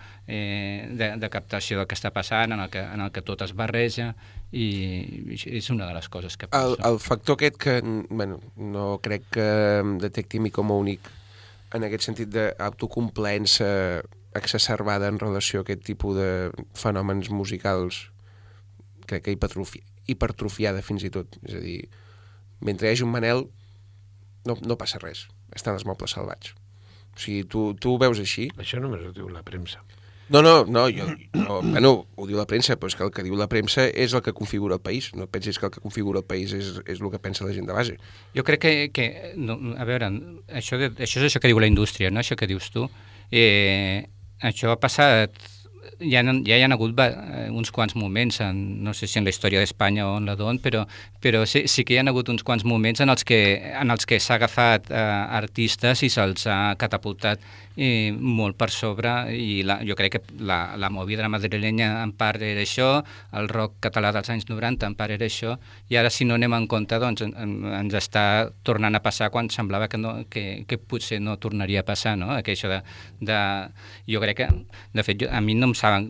eh, de, de captació del que està passant, en el que, en el que tot es barreja, i és una de les coses que penso. El, el factor aquest que, bueno, no crec que detecti mi com a únic en aquest sentit d'autocomplaença exacerbada en relació a aquest tipus de fenòmens musicals, crec que hipertrofi, hipertrofiada fins i tot. És a dir, mentre hi hagi un Manel, no, no passa res. Estan els Mobles Salvats. O sigui, tu, tu ho veus així? Això només ho diu la premsa. No, no, no, jo, no, bueno, ho diu la premsa, però és que el que diu la premsa és el que configura el país. No pensis que el que configura el país és, és el que pensa la gent de base. Jo crec que, que no, a veure, això, de, això és això que diu la indústria, no? Això que dius tu. Eh, això ha passat... Ja, ja hi ha hagut uns quants moments, en, no sé si en la història d'Espanya o en la d'on, però, però sí, sí que hi ha hagut uns quants moments en els que, en els que s'ha agafat eh, artistes i se'ls ha catapultat eh, molt per sobre, i la, jo crec que la, la movida madrilenya en part era això, el rock català dels anys noranta en part era això, i ara si no anem en compte doncs en, en, ens està tornant a passar quan semblava que, no, que, que potser no tornaria a passar, no? Que això de, de... Jo crec que, de fet, jo, a mi no em saben...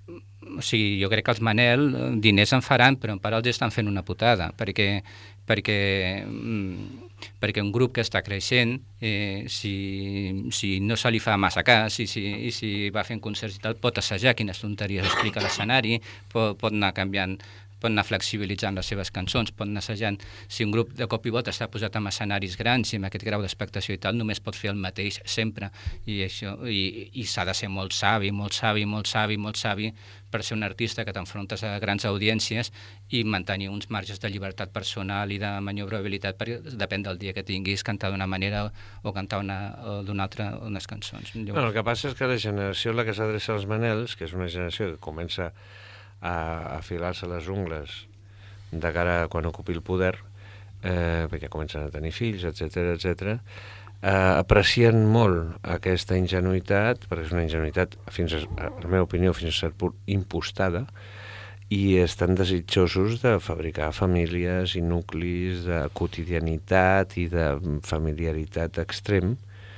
O sigui, jo crec que els Manel diners en faran, però en part els estan fent una putada, perquè, perquè, perquè un grup que està creixent, eh, si, si no se li fa massa cas, i si, i si va fent concerts i tal, pot assajar quines tonteries explica a l'escenari, pot, pot anar canviant, pot anar flexibilitzant les seves cançons, pot anar assajant. Si un grup de cop i volta està posat en escenaris grans i amb aquest grau d'expectació i tal, només pot fer el mateix sempre, i, això, i, i s'ha de ser molt savi, molt savi, molt savi, molt savi, per ser un artista que t'enfrontes a grans audiències i mantenir uns marges de llibertat personal i de maniobrabilitat, perquè depèn del dia que tinguis, cantar d'una manera o cantar d'una altra unes cançons. Bueno, el que passa és que la generació a la que s'adreça als Manels, que és una generació que comença a afilar-se les ungles de cara a quan ocupi el poder, eh, perquè comencen a tenir fills, etcètera, etcètera, eh, aprecien molt aquesta ingenuïtat, perquè és una ingenuïtat, fins a, a la meva opinió, fins a cert punt impostada, i estan desitjosos de fabricar famílies i nuclis de quotidianitat i de familiaritat extrem,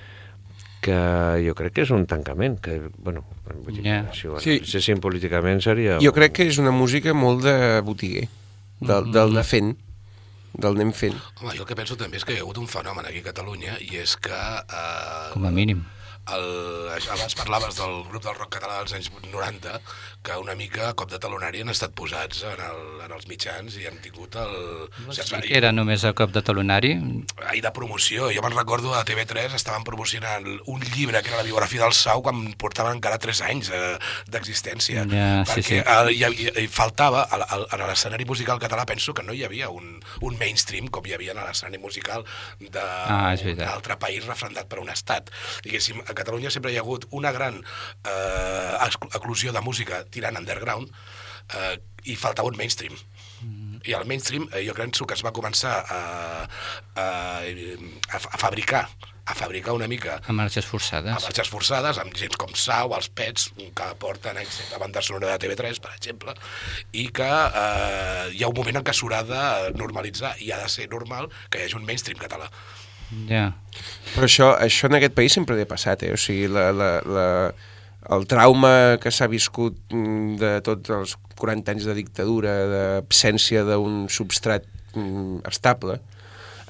que jo crec que és un tancament, que, bueno, vull dir, yeah. si ho analitzéssim sí. políticament seria... Jo crec que és una música molt de botiguer, del, del anar fent, del anem fent. Home, jo el que penso també és que hi ha hagut un fenomen aquí a Catalunya, i és que... Eh, Com a mínim. El, abans parlaves del grup del rock català dels anys noranta, que una mica a cop de talonari han estat posats en, el, en els mitjans i han tingut el... Sí, que era només a cop de talonari? Ai, de promoció. Jo me'n recordo a T V tres estaven promocionant un llibre que era la biografia del Sau quan portaven encara tres anys eh, d'existència. Ja, perquè sí, sí. Eh, hi, hi, hi faltava, a, a, a l'escenari musical català penso que no hi havia un, un mainstream com hi havia a l'escenari musical d'altre ah, país refrendat per un estat. Diguéssim, a Catalunya sempre hi ha hagut una gran eh, eclosió de música tirant underground eh, i faltava un mainstream. Mm. I el mainstream eh, jo crec que es va començar a, a, a, a fabricar a fabricar una mica... A marxes forçades. A marxes forçades, amb gent com Sau, els Pets, que porten la banda sonora de T V tres, per exemple, i que eh, hi ha un moment en què s'haurà de normalitzar, i ha de ser normal que hi hagi un mainstream català. Ja. Yeah. Però això, això en aquest país sempre ha passat, eh? O sigui, la, la, la, el trauma que s'ha viscut de tots els quaranta anys de dictadura, d'absència d'un substrat estable,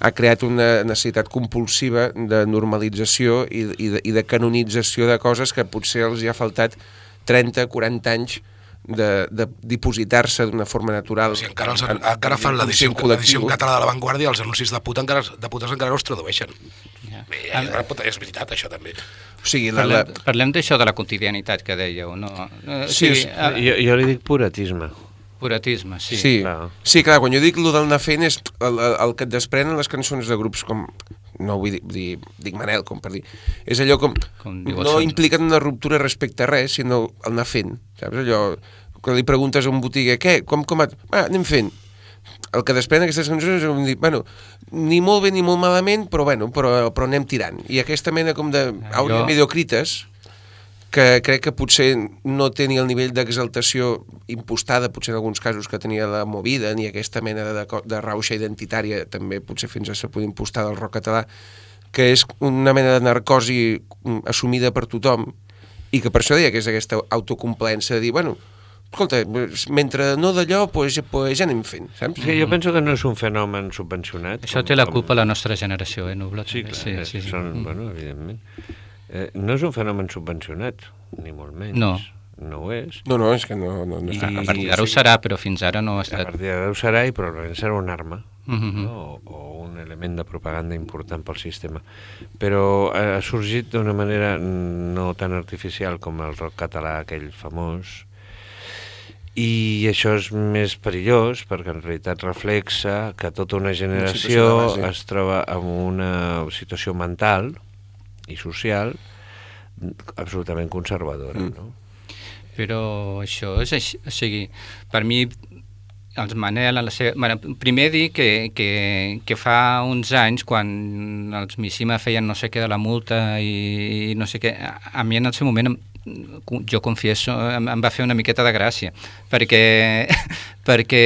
ha creat una necessitat compulsiva de normalització i, i, de, i de canonització de coses que potser els hi ha faltat trenta, quaranta anys de, de dipositar-se d'una forma natural. Si encara, els, en, encara fan l'edició en català de La Vanguardia, els anuncis de, puta encara, de putes encara no els tradueixen. Yeah. Bé, és veritat, això també. O sigui, la, parlem la... parlem d'això de la quotidianitat que dèieu, no? O sí, sigui, a... jo, jo li dic puratisme. Puratisme, sí. Sí, clar. Sí, clar, quan jo dic el del anar fent és el, el, el que et desprenen les cançons de grups com, no vull dir, dir dic Manel, com per dir, és allò com, com no impliquen una ruptura respecte a res, sinó el anar fent, saps? Allò, quan li preguntes a un botiga, què, com, com, ah, anem fent. El que desprenen aquestes cançons és dir, bueno, ni molt bé ni molt malament, però bueno, però, però anem tirant. I aquesta mena com de àurea mediocrites, que crec que potser no té ni el nivell d'exaltació impostada, potser en alguns casos que tenia la Movida, ni aquesta mena de, de, de rauxa identitària, també potser fins a se poder impostar del rock català, que és una mena de narcosi assumida per tothom, i que per això deia que és aquesta autocomplaença de dir, bueno, escolta, mentre no d'allò, pues, pues ja anem fent, saps? Sí, jo penso que no és un fenomen subvencionat. Això com, té la culpa com... la nostra generació, eh, Nubla? Sí, clar, sí, sí, sí. Són, mm. bueno, evidentment. Eh, no és un fenomen subvencionat, ni molt menys. No. No ho és. No, no, és que no... no, no I, a partir d'ara ho serà, però fins ara no ha estat. A partir d'ara ho serà i probablement serà una arma, mm-hmm. no? o, o un element de propaganda important pel sistema. Però ha sorgit d'una manera no tan artificial com el rock català aquell famós, i això és més perillós perquè en realitat reflexa que tota una generació una es troba en una situació mental i social absolutament conservadora, mm. no? Però això és així, o sigui, per mi els Manel, en la seva... bueno, primer dir que, que, que fa uns anys, quan els Mishima feien no sé què de la multa i, i no sé què, a, a mi en el seu moment, jo confieso, em, em va fer una miqueta de gràcia, perquè, perquè,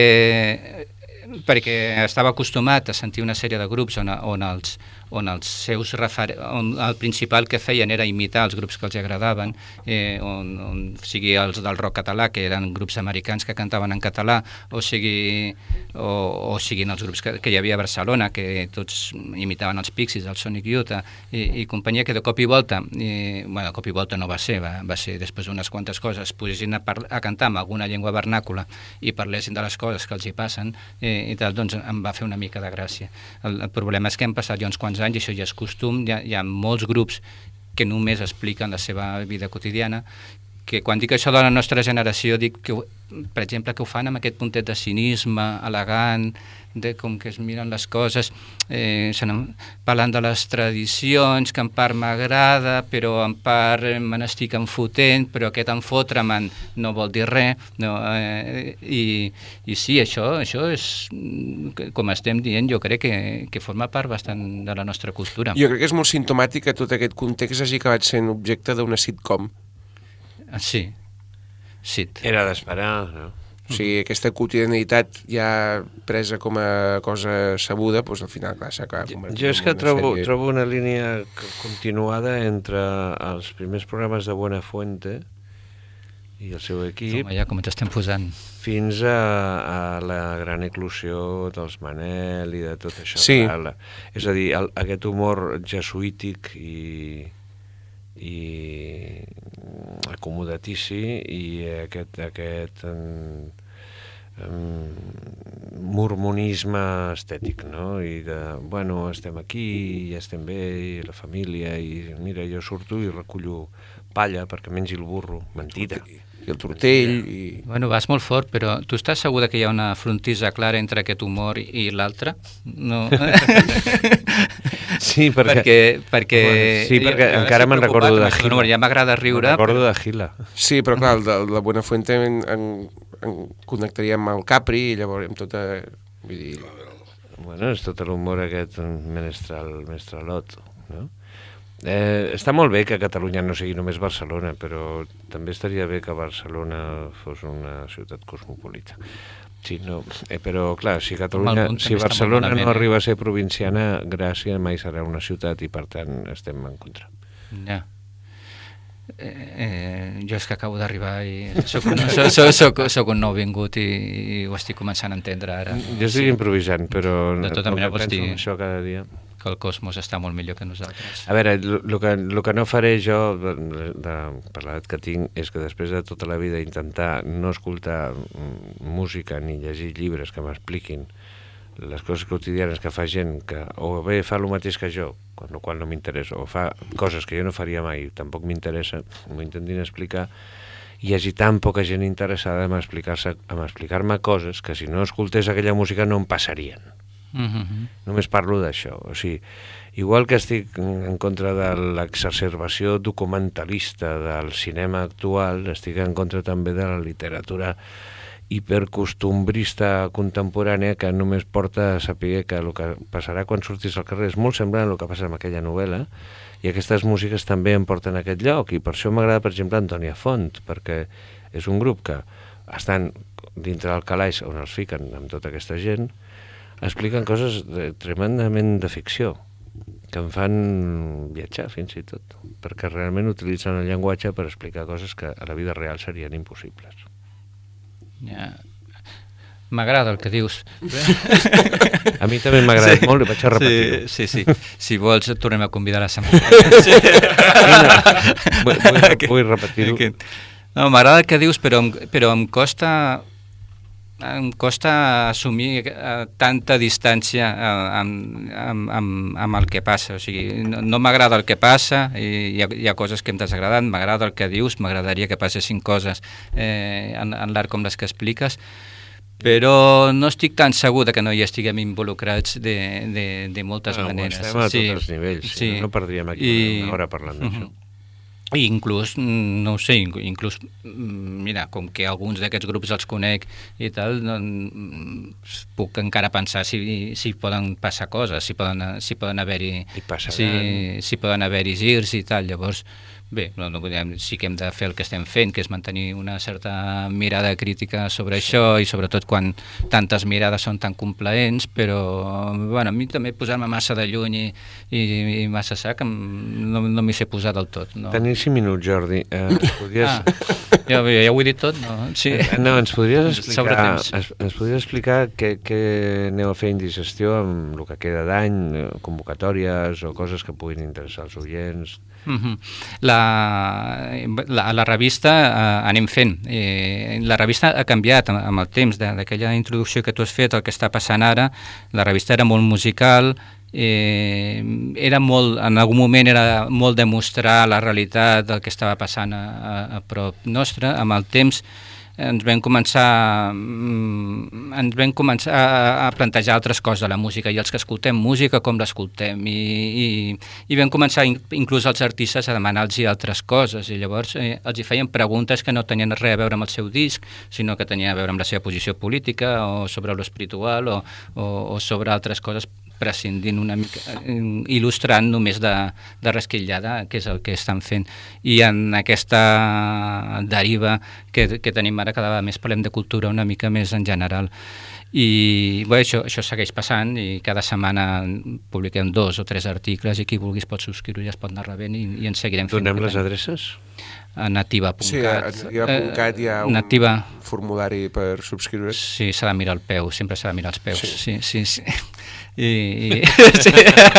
perquè estava acostumat a sentir una sèrie de grups on, on els on els seus refer... on el principal que feien era imitar els grups que els agradaven, eh, on, on sigui els del rock català, que eren grups americans que cantaven en català, o sigui, o, o siguin els grups que, que hi havia a Barcelona, que tots imitaven els Pixies, el Sonic Youth i, i companyia, que de cop i volta, i, bueno, de cop i volta no va ser, va, va ser després d'unes quantes coses, posessin a, par... a cantar amb alguna llengua vernàcula i parlessin de les coses que els hi passen, eh, i tal, doncs em va fer una mica de gràcia. El, el problema és que hem passat ja uns quants anys, i això ja és costum, hi ha, hi ha molts grups que només expliquen la seva vida quotidiana, que quan dic això de la nostra generació, dic que, per exemple, que ho fan amb aquest puntet de cinisme, elegant, de com que es miren les coses, eh, parlant de les tradicions, que en part m'agrada, però en part me n'estic enfotent, però aquest enfotre'm no vol dir res, no, eh, i, i sí, això, això és, com estem dient, jo crec que, que forma part bastant de la nostra cultura. Jo crec que és molt simptomàtic que tot aquest context hagi acabat sent objecte d'una sitcom. Sí, sí. Era d'esperar, no? O sigui, aquesta quotidianitat ja presa com a cosa sabuda, doncs al final, clar, s'acaba convertint. Jo és que trobo, sèrie... trobo una línia continuada entre els primers programes de Buenafuente i el seu equip, Home, ja com ens estem posant, fins a, a la gran eclosió dels Manel i de tot això. Sí. La, és a dir, el, aquest humor jesuític i... i acomodatici i aquest, aquest um, um, mormonisme estètic, no? I de, bueno, estem aquí, ja estem bé, i la família, i mira, jo surto i recullo palla perquè mengi el burro. Mentida. I el tortell. I... Bueno, vas molt fort, però tu estàs segur que hi ha una frontissa clara entre aquest humor i l'altre? No. Sí, perquè... perquè, perquè bueno, sí, perquè jo, encara me'n recordo de Gila. Humor, ja m'agrada riure. Me'n recordo però... de Gila. Sí, però clar, el de, el de Buenafuente en, en, en connectaríem amb el Capri i llavors amb tota... Vull dir... Bueno, és tot l'humor aquest menestral, menestralot, no? Eh, està molt bé que Catalunya no sigui només Barcelona, però també estaria bé que Barcelona fos una ciutat cosmopolita. Sí, no, eh, però clar, si Catalunya, si Barcelona no arriba a ser provinciana,, Gràcia mai serà una ciutat i per tant estem en contra. Ja. Eh, eh, jo és que acabo d'arribar i soc, soc, soc, soc, soc un nou vingut i, i ho estic començant a entendre ara. Jo estic improvisant, però De tota manera pots dir això cada dia. que el cosmos està molt millor que nosaltres. A veure, el que, lo que no faré jo, de, de, per l'edat que tinc, és que després de tota la vida intentar no escoltar música ni llegir llibres que m'expliquin les coses quotidianes que fa gent que o bé fa el mateix que jo, quan el qual no m'interessa, o fa coses que jo no faria mai, tampoc m'interessa, m'ho intentin explicar, i hi hagi tan poca gent interessada en explicar-se, en explicar-me coses que si no escoltés aquella música no em passarien. Mm-hmm. Només parlo d'això. O sigui, igual que estic en contra de l'exacerbació documentalista del cinema actual, estic en contra també de la literatura hipercostumbrista contemporània que només porta a saber que el que passarà quan surtis al carrer és molt semblant al que passa amb aquella novel·la, i aquestes músiques també em porten a aquest lloc, i per això m'agrada, per exemple, Antònia Font, perquè és un grup que estan dintre del calaix on els fiquen amb tota aquesta gent, expliquen coses de, tremendament de ficció, que em fan viatjar fins i tot, perquè realment utilitzen el llenguatge per explicar coses que a la vida real serien impossibles. Ja. M'agrada el que dius. A mi també m'ha agradat sí. molt i vaig a repetir-ho. Sí, sí, sí. Si vols et tornem a convidar la setmana. Sí. Vull, vull, vull repetir-ho. No, m'agrada el que dius, però, però em costa... em costa assumir eh, tanta distància eh, amb, amb, amb, amb el que passa. O sigui, no, no m'agrada el que passa, i hi ha, hi ha coses que em desagraden, m'agrada el que dius, m'agradaria que passessin coses eh, en, en l'art com les que expliques, però no estic tan segur de que no hi estiguem involucrats de, de, de moltes bueno, maneres. Estem a sí, tots els nivells, sí. No perdríem aquí I, una hora parlant d'això. Uh-huh. I inclús, no ho sé, inclús, mira, com que alguns d'aquests grups els conec i tal, doncs, puc encara pensar si, si poden passar coses, si poden, si poden haver-hi si, si poden haver-hi girs i tal. Llavors, bé, no, no podem, sí que hem de fer el que estem fent, que és mantenir una certa mirada crítica sobre això, i sobretot quan tantes mirades són tan complaents, però bueno, a mi també posar-me massa de lluny i, i, i massa sac no, no m'hi sé posar del tot. No. Tenim cinc minuts, Jordi. Eh, ens podries... ah, ja, ja ho he dit tot, no? Sí. No, ens podries explicar, ens, ens podries explicar què, què aneu a fer indigestió amb el que queda d'any, convocatòries o coses que puguin interessar als oients? Uh-huh. La, la, la revista eh, anem fent. Eh, la revista ha canviat amb, amb el temps d'aquella introducció que tu has fet, el que està passant ara. La revista era molt musical, eh, era molt, en algun moment era molt demostrar la realitat del que estava passant a, a, a prop nostre. Amb el temps ens vam començar ens vam començar a, a plantejar altres coses de la música, i els que escoltem música com l'escoltem, i, i, i vam començar inclús els artistes a demanar-los altres coses, i llavors eh, els hi feien preguntes que no tenien res a veure amb el seu disc, sinó que tenien a veure amb la seva posició política o sobre l'espiritual o, o, o sobre altres coses, prescindint una mica, il·lustrant només de, de resquillada, que és el que estan fent. I en aquesta deriva que, que tenim ara, cada vegada més parlem de cultura una mica més en general. I bé, això, això segueix passant, i cada setmana publiquem dos o tres articles, i qui vulgui es pot subscriure i es pot anar rebent, i, i en seguirem fent. Donem les adreces? A nativa punt cat. Sí, a nativa punt cat hi ha un nativa... formulari per subscriure. Sí, s'ha de mirar el peu, sempre s'ha de mirar els peus. Sí, sí, sí. sí. I, i, sí.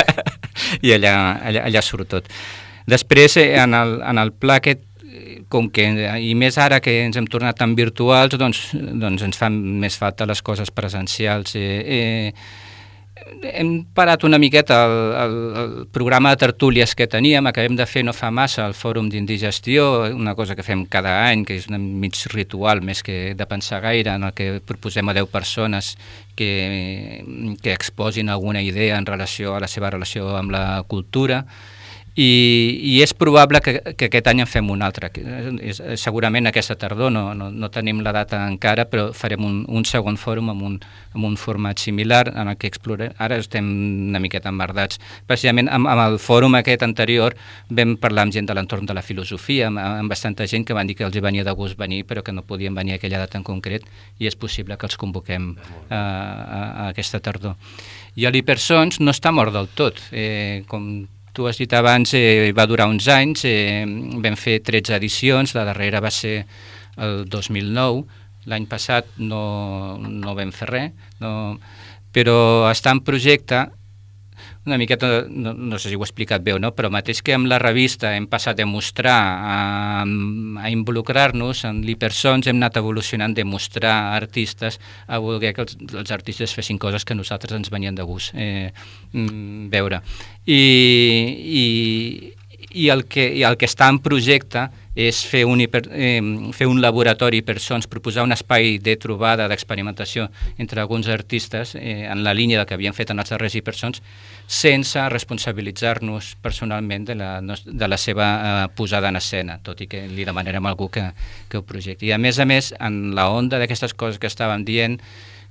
I allà, allà, allà surt tot. Després, en el, en el pla aquest, com que, i més ara que ens hem tornat tan virtuals, doncs, doncs ens fan més falta les coses presencials. Eh, eh, hem parat una miqueta el, el, el programa de tertúlies que teníem, acabem de fer no fa massa el Fòrum d'Indigestió, una cosa que fem cada any, que és un mig ritual més que de pensar gaire, en el que proposem a deu persones que, que exposin alguna idea en relació a la seva relació amb la cultura. I, i és probable que, que aquest any en fem un altre. És, segurament aquesta tardor, no, no, no tenim la data encara, però farem un, un segon fòrum amb un, amb un format similar en el que explorem. Ara estem una miqueta emmerdats. Precisament amb, amb el fòrum aquest anterior vam parlar amb gent de l'entorn de la filosofia, amb, amb bastanta gent que van dir que els hi venia de gust venir, però que no podien venir a aquella data en concret, i és possible que els convoquem a, a, a aquesta tardor. I l'Hipersons no està mort del tot, eh, com tu has dit abans, eh, va durar uns anys, eh, vam fer tretze edicions, la darrera va ser el dos mil nou, l'any passat no, no vam fer res, no, però està en projecte, una miqueta, no, no sé si ho he explicat bé o no, però mateix que amb la revista hem passat a mostrar, a, a involucrar-nos en l'hipersons, hem anat evolucionant de mostrar artistes a voler que els, els artistes fessin coses que a nosaltres ens venien de gust eh, veure. I, i, i, el que, i el que està en projecte és fer un, hiper, eh, fer un laboratori per sons, proposar un espai de trobada, d'experimentació entre alguns artistes eh, en la línia del que havien fet en els darrers hipersons, sense responsabilitzar-nos personalment de la, de la seva eh, posada en escena, tot i que li demanarem a algú que, que ho projecti. I a més a més, en la onda d'aquestes coses que estàvem dient,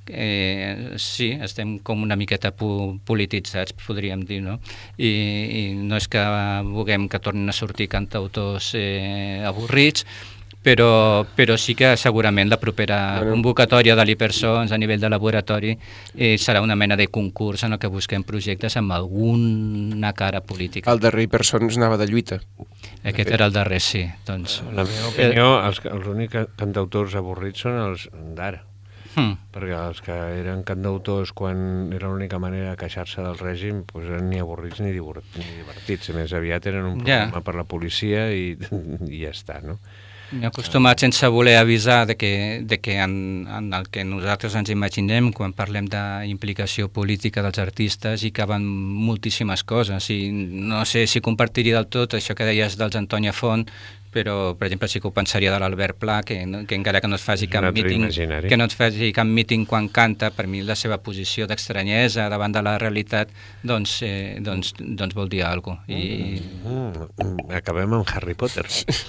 Eh, sí, estem com una miqueta po polititzats, podríem dir, no? I, i no és que vulguem que tornin a sortir cantautors eh, avorrits, però, però sí que segurament la propera bueno. convocatòria de l'Hipersons a nivell de laboratori eh, serà una mena de concurs en el que busquem projectes amb alguna cara política. El darrer Hipersons anava de lluita. Aquest era el darrer, sí. Doncs, la meva opinió, els, els únics cantautors avorrits són els d'ara. Hmm. Perquè els que eren cantautors quan era l'única manera de queixar-se del règim doncs eren ni avorrits ni divertits. A més aviat eren un problema yeah. per la policia i, i ja està, no? M'he acostumat sense voler avisar de que, de que en, en el que nosaltres ens imaginem quan parlem d'implicació política dels artistes hi caben moltíssimes coses. I no sé si compartiria del tot això que deies dels Antònia Font, però, per exemple, sí que ho pensaria de l'Albert Pla, que, que encara que no et faci cap míting, que no et faci cap míting quan canta, per mi la seva posició d'estranyesa davant de la realitat, doncs, eh, doncs, doncs vol dir alguna cosa. I... Mm, acabem amb Harry Potter.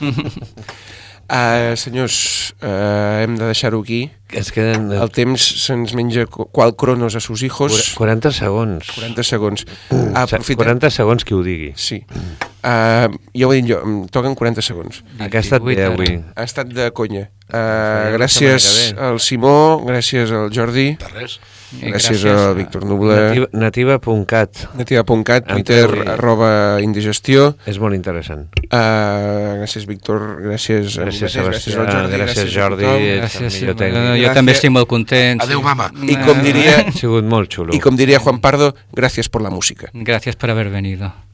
Uh, senyors, uh, hem de deixar-ho aquí. Es queden... El temps se'ns menja qual cronos a sus hijos. quaranta segons. quaranta segons. Mm. Aprofitem... quaranta segons qui ho digui. Sí. Uh, ja ho he dit jo, em toquen quaranta segons. Que ha estat bé avui. Ha estat de conya. Uh, gràcies al Simó, gràcies al Jordi. De res. Gràcies, gràcies al Víctor Nubla. Nativa punt cat. Nativa punt cat, Twitter, arroba indigestió. És molt interessant. Uh, gràcies, Víctor. Gràcies, gràcies, gràcies, gràcies al Jordi. Gràcies, Jordi. Gràcies, jo, jo també estic molt content. Adéu, mama. I com diria... Ha sigut molt xulo. I com diria Juan Pardo, gràcies per la música. Gràcies per haver venido.